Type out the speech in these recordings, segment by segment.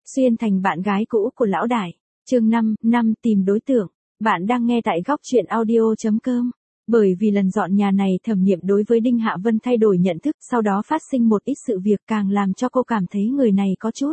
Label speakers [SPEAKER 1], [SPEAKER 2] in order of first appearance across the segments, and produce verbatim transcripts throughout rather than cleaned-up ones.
[SPEAKER 1] Xuyên thành bạn gái cũ của lão đại. Chương năm, năm tìm đối tượng. Bạn đang nghe tại góc truyện audio chấm com. Bởi vì lần dọn nhà này Thẩm Niệm đối với Đinh Hạ Vân thay đổi nhận thức, sau đó phát sinh một ít sự việc càng làm cho cô cảm thấy người này có chút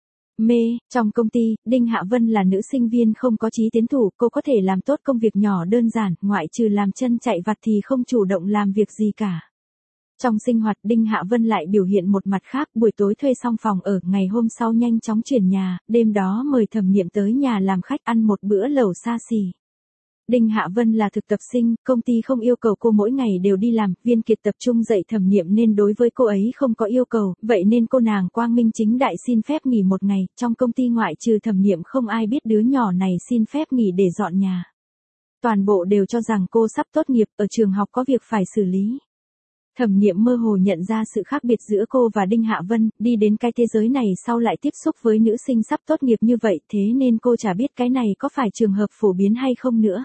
[SPEAKER 1] mê. Trong công ty, Đinh Hạ Vân là nữ sinh viên không có chí tiến thủ, cô có thể làm tốt công việc nhỏ đơn giản, ngoại trừ làm chân chạy vặt thì không chủ động làm việc gì cả. Trong sinh hoạt Đinh Hạ Vân lại biểu hiện một mặt khác, buổi tối thuê xong phòng ở, ngày hôm sau nhanh chóng chuyển nhà, đêm đó mời Thẩm Niệm tới nhà làm khách ăn một bữa lẩu xa xỉ. Đinh Hạ Vân là thực tập sinh, công ty không yêu cầu cô mỗi ngày đều đi làm, Viên Kiệt tập trung dạy Thẩm Niệm nên đối với cô ấy không có yêu cầu, vậy nên cô nàng quang minh chính đại xin phép nghỉ một ngày, trong công ty ngoại trừ Thẩm Niệm không ai biết đứa nhỏ này xin phép nghỉ để dọn nhà. Toàn bộ đều cho rằng cô sắp tốt nghiệp, ở trường học có việc phải xử lý. Thẩm Niệm mơ hồ nhận ra sự khác biệt giữa cô và Đinh Hạ Vân, đi đến cái thế giới này sau lại tiếp xúc với nữ sinh sắp tốt nghiệp như vậy, thế nên cô chả biết cái này có phải trường hợp phổ biến hay không nữa.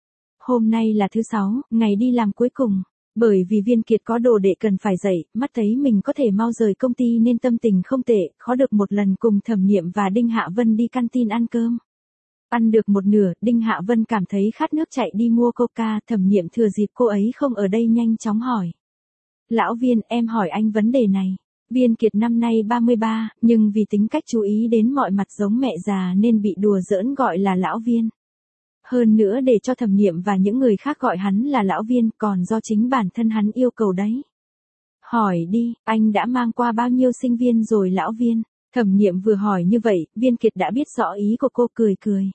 [SPEAKER 1] Hôm nay là thứ sáu, ngày đi làm cuối cùng. Bởi vì Viên Kiệt có đồ đệ cần phải dạy, mắt thấy mình có thể mau rời công ty nên tâm tình không tệ, khó được một lần cùng Thẩm Niệm và Đinh Hạ Vân đi canteen ăn cơm. Ăn được một nửa, Đinh Hạ Vân cảm thấy khát nước chạy đi mua coca, Thẩm Niệm thừa dịp cô ấy không ở đây nhanh chóng hỏi. Lão Viên, em hỏi anh vấn đề này. Viên Kiệt năm nay ba mươi ba, nhưng vì tính cách chú ý đến mọi mặt giống mẹ già nên bị đùa giỡn gọi là Lão Viên. Hơn nữa để cho Thẩm Niệm và những người khác gọi hắn là Lão Viên, còn do chính bản thân hắn yêu cầu đấy. Hỏi đi, anh đã mang qua bao nhiêu sinh viên rồi Lão Viên? Thẩm Niệm vừa hỏi như vậy, Viên Kiệt đã biết rõ ý của cô, cười cười.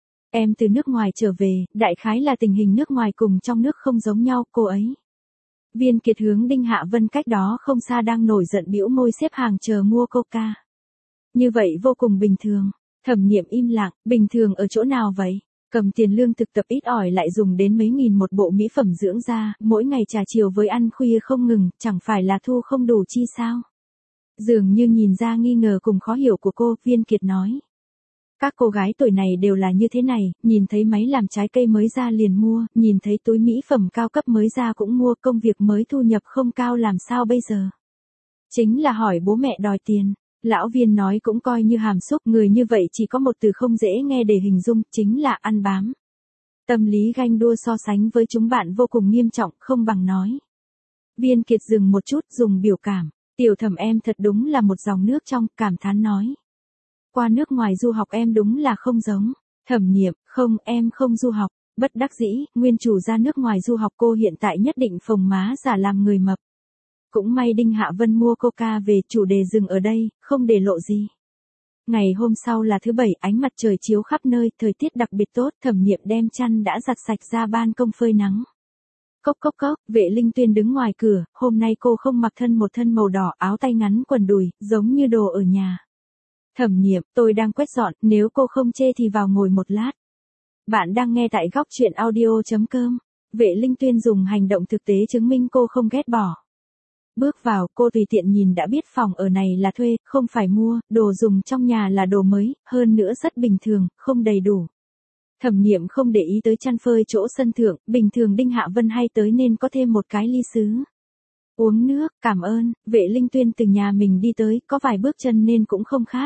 [SPEAKER 1] Em từ nước ngoài trở về, đại khái là tình hình nước ngoài cùng trong nước không giống nhau, cô ấy. Viên Kiệt hướng Đinh Hạ Vân cách đó không xa đang nổi giận bĩu môi xếp hàng chờ mua coca. Như vậy vô cùng bình thường. Thẩm Niệm im lặng, bình thường ở chỗ nào vậy? Cầm tiền lương thực tập ít ỏi lại dùng đến mấy nghìn một bộ mỹ phẩm dưỡng da, mỗi ngày trà chiều với ăn khuya không ngừng, chẳng phải là thu không đủ chi sao? Dường như nhìn ra nghi ngờ cùng khó hiểu của cô, Viên Kiệt nói. Các cô gái tuổi này đều là như thế này, nhìn thấy máy làm trái cây mới ra liền mua, nhìn thấy túi mỹ phẩm cao cấp mới ra cũng mua, công việc mới thu nhập không cao làm sao bây giờ? Chính là hỏi bố mẹ đòi tiền. Lão Viên nói cũng coi như hàm xúc, người như vậy chỉ có một từ không dễ nghe để hình dung, chính là ăn bám. Tâm lý ganh đua so sánh với chúng bạn vô cùng nghiêm trọng, không bằng nói. Viên Kiệt dừng một chút, dùng biểu cảm. Tiểu Thẩm em thật đúng là một dòng nước trong, cảm thán nói. Qua nước ngoài du học em đúng là không giống. Thẩm Niệm, không, em không du học. Bất đắc dĩ, nguyên chủ ra nước ngoài du học, cô hiện tại nhất định phồng má giả làm người mập. Cũng may Đinh Hạ Vân mua coca về, chủ đề dừng ở đây, không để lộ gì. Ngày hôm sau là thứ bảy, ánh mặt trời chiếu khắp nơi, thời tiết đặc biệt tốt, Thẩm Niệm đem chăn đã giặt sạch ra ban công phơi nắng. Cốc cốc cốc, Vệ Linh Tuyên đứng ngoài cửa, hôm nay cô không mặc thân một thân màu đỏ, áo tay ngắn quần đùi, giống như đồ ở nhà. Thẩm Niệm, tôi đang quét dọn, nếu cô không chê thì vào ngồi một lát. Bạn đang nghe tại góc truyện audio chấm com. Vệ Linh Tuyên dùng hành động thực tế chứng minh cô không ghét bỏ. Bước vào, cô tùy tiện nhìn đã biết phòng ở này là thuê, không phải mua, đồ dùng trong nhà là đồ mới, hơn nữa rất bình thường, không đầy đủ. Thẩm Niệm không để ý tới chăn phơi chỗ sân thượng, bình thường Đinh Hạ Vân hay tới nên có thêm một cái ly sứ. Uống nước, cảm ơn. Vệ Linh Tuyên từ nhà mình đi tới, có vài bước chân nên cũng không khát.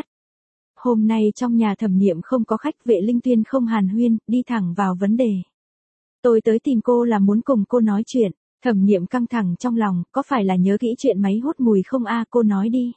[SPEAKER 1] Hôm nay trong nhà Thẩm Niệm không có khách, Vệ Linh Tuyên không hàn huyên, đi thẳng vào vấn đề. Tôi tới tìm cô là muốn cùng cô nói chuyện. Thẩm Niệm căng thẳng trong lòng, có phải là nhớ kỹ chuyện máy hút mùi không a, cô nói đi.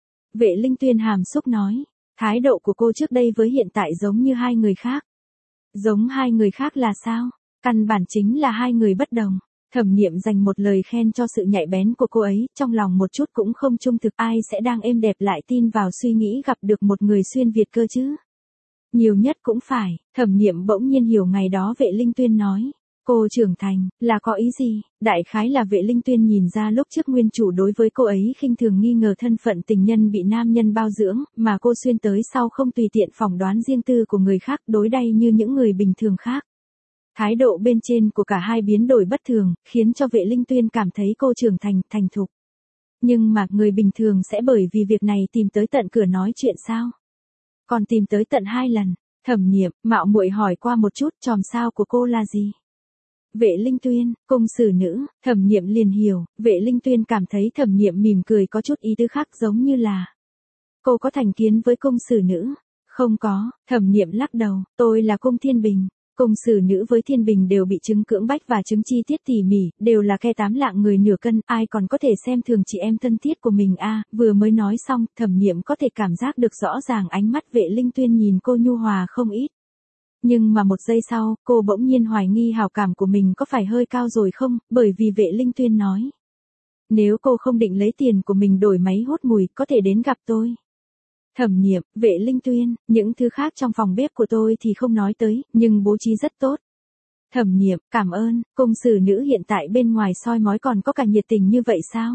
[SPEAKER 1] Vệ Linh Tuyên hàm xúc nói, thái độ của cô trước đây với hiện tại giống như hai người khác. Giống hai người khác là sao? Căn bản chính là hai người bất đồng. Thẩm Niệm dành một lời khen cho sự nhạy bén của cô ấy, trong lòng một chút cũng không trung thực, ai sẽ đang êm đẹp lại tin vào suy nghĩ gặp được một người xuyên Việt cơ chứ? Nhiều nhất cũng phải, Thẩm Niệm bỗng nhiên hiểu ngày đó Vệ Linh Tuyên nói. Cô trưởng thành, là có ý gì? Đại khái là Vệ Linh Tuyên nhìn ra lúc trước nguyên chủ đối với cô ấy khinh thường nghi ngờ thân phận tình nhân bị nam nhân bao dưỡng, mà cô xuyên tới sau không tùy tiện phỏng đoán riêng tư của người khác, đối đãi như những người bình thường khác. Thái độ bên trên của cả hai biến đổi bất thường, khiến cho Vệ Linh Tuyên cảm thấy cô trưởng thành, thành thục. Nhưng mà người bình thường sẽ bởi vì việc này tìm tới tận cửa nói chuyện sao? Còn tìm tới tận hai lần. Thẩm Niệm, mạo muội hỏi qua một chút, chòm sao của cô là gì? Vệ Linh Tuyên, cung xử nữ. Thẩm Niệm liền hiểu, Vệ Linh Tuyên cảm thấy Thẩm Niệm mỉm cười có chút ý tứ khác, giống như là Cô có thành kiến với cung xử nữ? Không có, Thẩm Niệm lắc đầu, tôi là cung Thiên Bình. Cung xử nữ với Thiên Bình đều bị chứng cưỡng bách và chứng chi tiết tỉ mỉ, đều là ke tám lạng người nửa cân, ai còn có thể xem thường chị em thân thiết của mình a? À, vừa mới nói xong, Thẩm Niệm có thể cảm giác được rõ ràng ánh mắt Vệ Linh Tuyên nhìn cô nhu hòa không ít. Nhưng mà một giây sau, cô bỗng nhiên hoài nghi hảo cảm của mình có phải hơi cao rồi không, bởi vì Vệ Linh Tuyên nói. Nếu cô không định lấy tiền của mình đổi máy hút mùi, có thể đến gặp tôi. Thẩm Niệm, Vệ Linh Tuyên, những thứ khác trong phòng bếp của tôi thì không nói tới, nhưng bố trí rất tốt. Thẩm Niệm, cảm ơn, cung xử nữ hiện tại bên ngoài soi mói còn có cả nhiệt tình như vậy sao?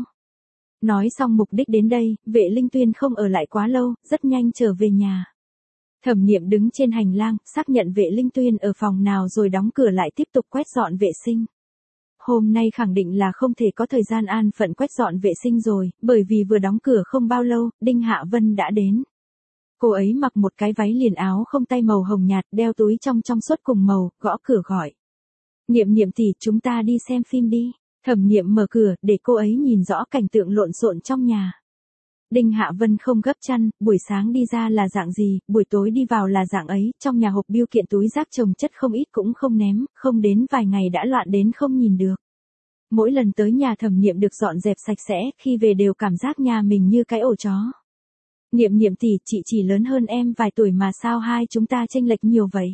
[SPEAKER 1] Nói xong mục đích đến đây, Vệ Linh Tuyên không ở lại quá lâu, rất nhanh trở về nhà. Thẩm Niệm đứng trên hành lang, xác nhận Vệ Linh Tuyên ở phòng nào rồi đóng cửa lại tiếp tục quét dọn vệ sinh. Hôm nay khẳng định là không thể có thời gian an phận quét dọn vệ sinh rồi, bởi vì vừa đóng cửa không bao lâu, Đinh Hạ Vân đã đến. Cô ấy mặc một cái váy liền áo không tay màu hồng nhạt, đeo túi trong trong suốt cùng màu, gõ cửa gọi. Niệm Niệm tỷ, chúng ta đi xem phim đi. Thẩm Niệm mở cửa, để cô ấy nhìn rõ cảnh tượng lộn xộn trong nhà. Đinh Hạ Vân không gấp chăn, buổi sáng đi ra là dạng gì, buổi tối đi vào là dạng ấy, trong nhà hộp bưu kiện túi rác chồng chất không ít cũng không ném, không đến vài ngày đã loạn đến không nhìn được. Mỗi lần tới nhà Thẩm Niệm được dọn dẹp sạch sẽ, khi về đều cảm giác nhà mình như cái ổ chó. Niệm Niệm tỷ, chị chỉ lớn hơn em vài tuổi mà sao hai chúng ta chênh lệch nhiều vậy?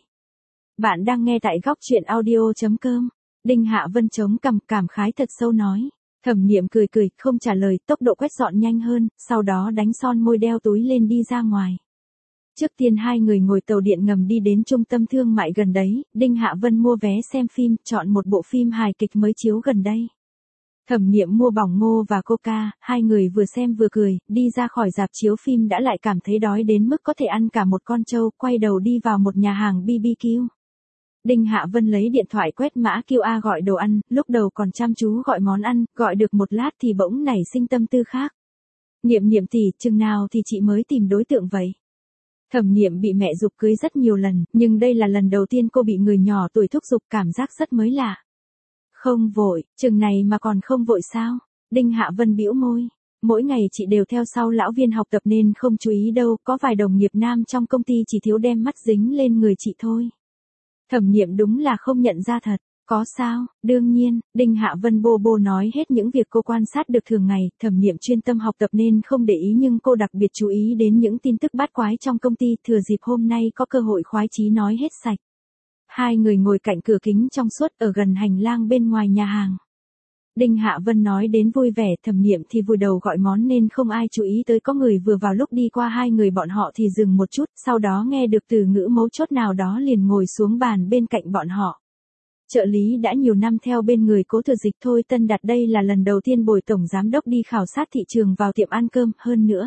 [SPEAKER 1] Bạn đang nghe tại góc truyện audio chấm com. Đinh Hạ Vân chống cằm cảm khái thật sâu nói. Thẩm Niệm cười cười, không trả lời, tốc độ quét dọn nhanh hơn, sau đó đánh son môi đeo túi lên đi ra ngoài. Trước tiên hai người ngồi tàu điện ngầm đi đến trung tâm thương mại gần đấy, Đinh Hạ Vân mua vé xem phim, chọn một bộ phim hài kịch mới chiếu gần đây. Thẩm Niệm mua bỏng ngô và coca, hai người vừa xem vừa cười, đi ra khỏi rạp chiếu phim đã lại cảm thấy đói đến mức có thể ăn cả một con trâu, quay đầu đi vào một nhà hàng bê bê kiu. Đinh Hạ Vân lấy điện thoại quét mã quy rờ gọi đồ ăn, lúc đầu còn chăm chú gọi món ăn, gọi được một lát thì bỗng nảy sinh tâm tư khác. Niệm Niệm tỷ, chừng nào thì chị mới tìm đối tượng vậy? Thẩm Niệm bị mẹ giục cưới rất nhiều lần, nhưng đây là lần đầu tiên cô bị người nhỏ tuổi thúc giục, cảm giác rất mới lạ. Không vội, chừng này mà còn không vội sao? Đinh Hạ Vân bĩu môi. Mỗi ngày chị đều theo sau lão viên học tập nên không chú ý đâu, có vài đồng nghiệp nam trong công ty chỉ thiếu đem mắt dính lên người chị thôi. Thẩm Niệm đúng là không nhận ra thật. Có sao, đương nhiên, Đinh Hạ Vân bô bô nói hết những việc cô quan sát được thường ngày, Thẩm Niệm chuyên tâm học tập nên không để ý nhưng cô đặc biệt chú ý đến những tin tức bát quái trong công ty, thừa dịp hôm nay có cơ hội khoái chí nói hết sạch. Hai người ngồi cạnh cửa kính trong suốt ở gần hành lang bên ngoài nhà hàng. Đinh Hạ Vân nói đến vui vẻ, Thẩm Niệm thì vùi đầu gọi món nên không ai chú ý tới có người vừa vào lúc đi qua hai người bọn họ thì dừng một chút, sau đó nghe được từ ngữ mấu chốt nào đó liền ngồi xuống bàn bên cạnh bọn họ. Trợ lý đã nhiều năm theo bên người Cố Thừa Dịch Thôi Tân Đạt đây là lần đầu tiên bồi tổng giám đốc đi khảo sát thị trường vào tiệm ăn cơm, hơn nữa.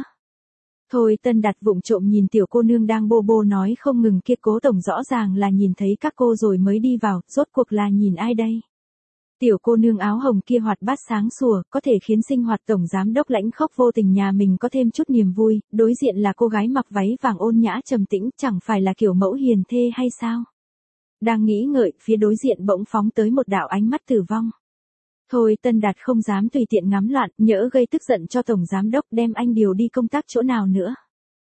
[SPEAKER 1] Thôi Tân Đạt vụng trộm nhìn tiểu cô nương đang bô bô nói không ngừng kia, Cố tổng rõ ràng là nhìn thấy các cô rồi mới đi vào, rốt cuộc là nhìn ai đây? Tiểu cô nương áo hồng kia hoạt bát sáng sủa, có thể khiến sinh hoạt tổng giám đốc lãnh khốc vô tình nhà mình có thêm chút niềm vui, đối diện là cô gái mặc váy vàng ôn nhã trầm tĩnh, chẳng phải là kiểu mẫu hiền thê hay sao? Đang nghĩ ngợi, phía đối diện bỗng phóng tới một đạo ánh mắt tử vong. Thôi Tân Đạt không dám tùy tiện ngắm loạn, nhỡ gây tức giận cho tổng giám đốc đem anh điều đi công tác chỗ nào nữa.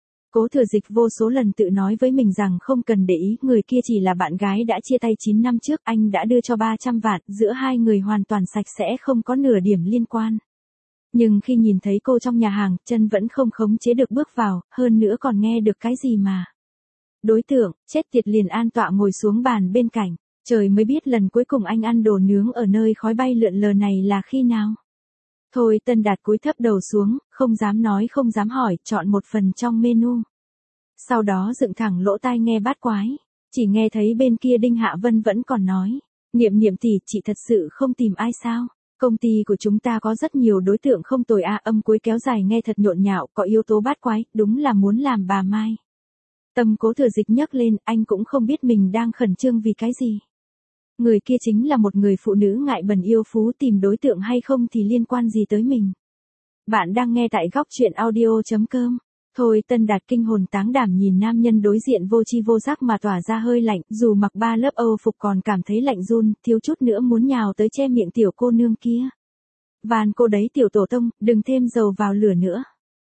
[SPEAKER 1] Cố Thừa Dịch vô số lần tự nói với mình rằng không cần để ý, người kia chỉ là bạn gái đã chia tay chín năm trước, anh đã đưa cho ba trăm vạn, giữa hai người hoàn toàn sạch sẽ không có nửa điểm liên quan. Nhưng khi nhìn thấy cô trong nhà hàng, chân vẫn không khống chế được bước vào, hơn nữa còn nghe được cái gì mà. Đối tượng, chết tiệt, liền an tọa ngồi xuống bàn bên cạnh, trời mới biết lần cuối cùng anh ăn đồ nướng ở nơi khói bay lượn lờ này là khi nào. Thôi Tân Đạt cúi thấp đầu xuống, không dám nói không dám hỏi, chọn một phần trong menu. Sau đó dựng thẳng lỗ tai nghe bát quái, chỉ nghe thấy bên kia Đinh Hạ Vân vẫn còn nói, Niệm Niệm tỷ, chị thật sự không tìm ai sao? Công ty của chúng ta có rất nhiều đối tượng không tồi a, âm cuối kéo dài nghe thật nhộn nhạo, có yếu tố bát quái, đúng là muốn làm bà Mai. Tâm Cố Thừa Dịch nhấc lên, anh cũng không biết mình đang khẩn trương vì cái gì. Người kia chính là một người phụ nữ ngại bần yêu phú, tìm đối tượng hay không thì liên quan gì tới mình. Bạn đang nghe tại góc truyện audio chấm com. Thôi Tân Đạt kinh hồn táng đảm nhìn nam nhân đối diện vô chi vô giác mà tỏa ra hơi lạnh, dù mặc ba lớp Âu phục còn cảm thấy lạnh run, thiếu chút nữa muốn nhào tới che miệng tiểu cô nương kia. Van cô đấy tiểu tổ tông, đừng thêm dầu vào lửa nữa.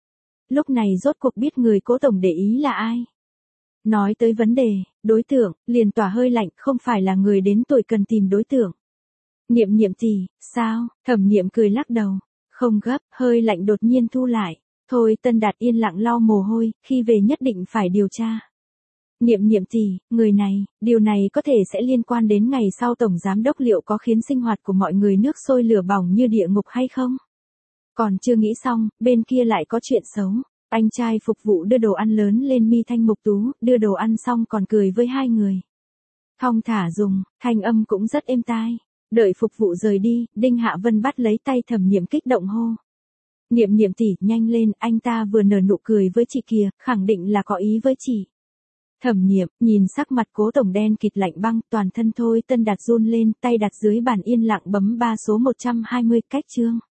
[SPEAKER 1] lúc này rốt cuộc biết người Cố tổng để ý là ai. Nói tới vấn đề, đối tượng, liền tỏa hơi lạnh, không phải là người đến tuổi cần tìm đối tượng. Niệm Niệm tỷ, sao? Thẩm Niệm cười lắc đầu. Không gấp, hơi lạnh đột nhiên thu lại. Thôi Tân Đạt yên lặng lau mồ hôi, khi về nhất định phải điều tra. Niệm Niệm tỷ, người này, điều này có thể sẽ liên quan đến ngày sau tổng giám đốc liệu có khiến sinh hoạt của mọi người nước sôi lửa bỏng như địa ngục hay không? Còn chưa nghĩ xong, bên kia lại có chuyện xấu. Anh trai phục vụ đưa đồ ăn lớn lên mi thanh mục tú, đưa đồ ăn xong còn cười với hai người. Thong thả dùng, thanh âm cũng rất êm tai. Đợi phục vụ rời đi, Đinh Hạ Vân bắt lấy tay Thẩm Niệm kích động hô. Niệm Niệm tỷ, nhanh lên, anh ta vừa nở nụ cười với chị kìa, khẳng định là có ý với chị. Thẩm Niệm, nhìn sắc mặt Cố tổng đen kịt lạnh băng, toàn thân Thôi Tân Đạt run lên, tay đặt dưới bàn yên lặng bấm ba số một trăm hai mươi, cách chương.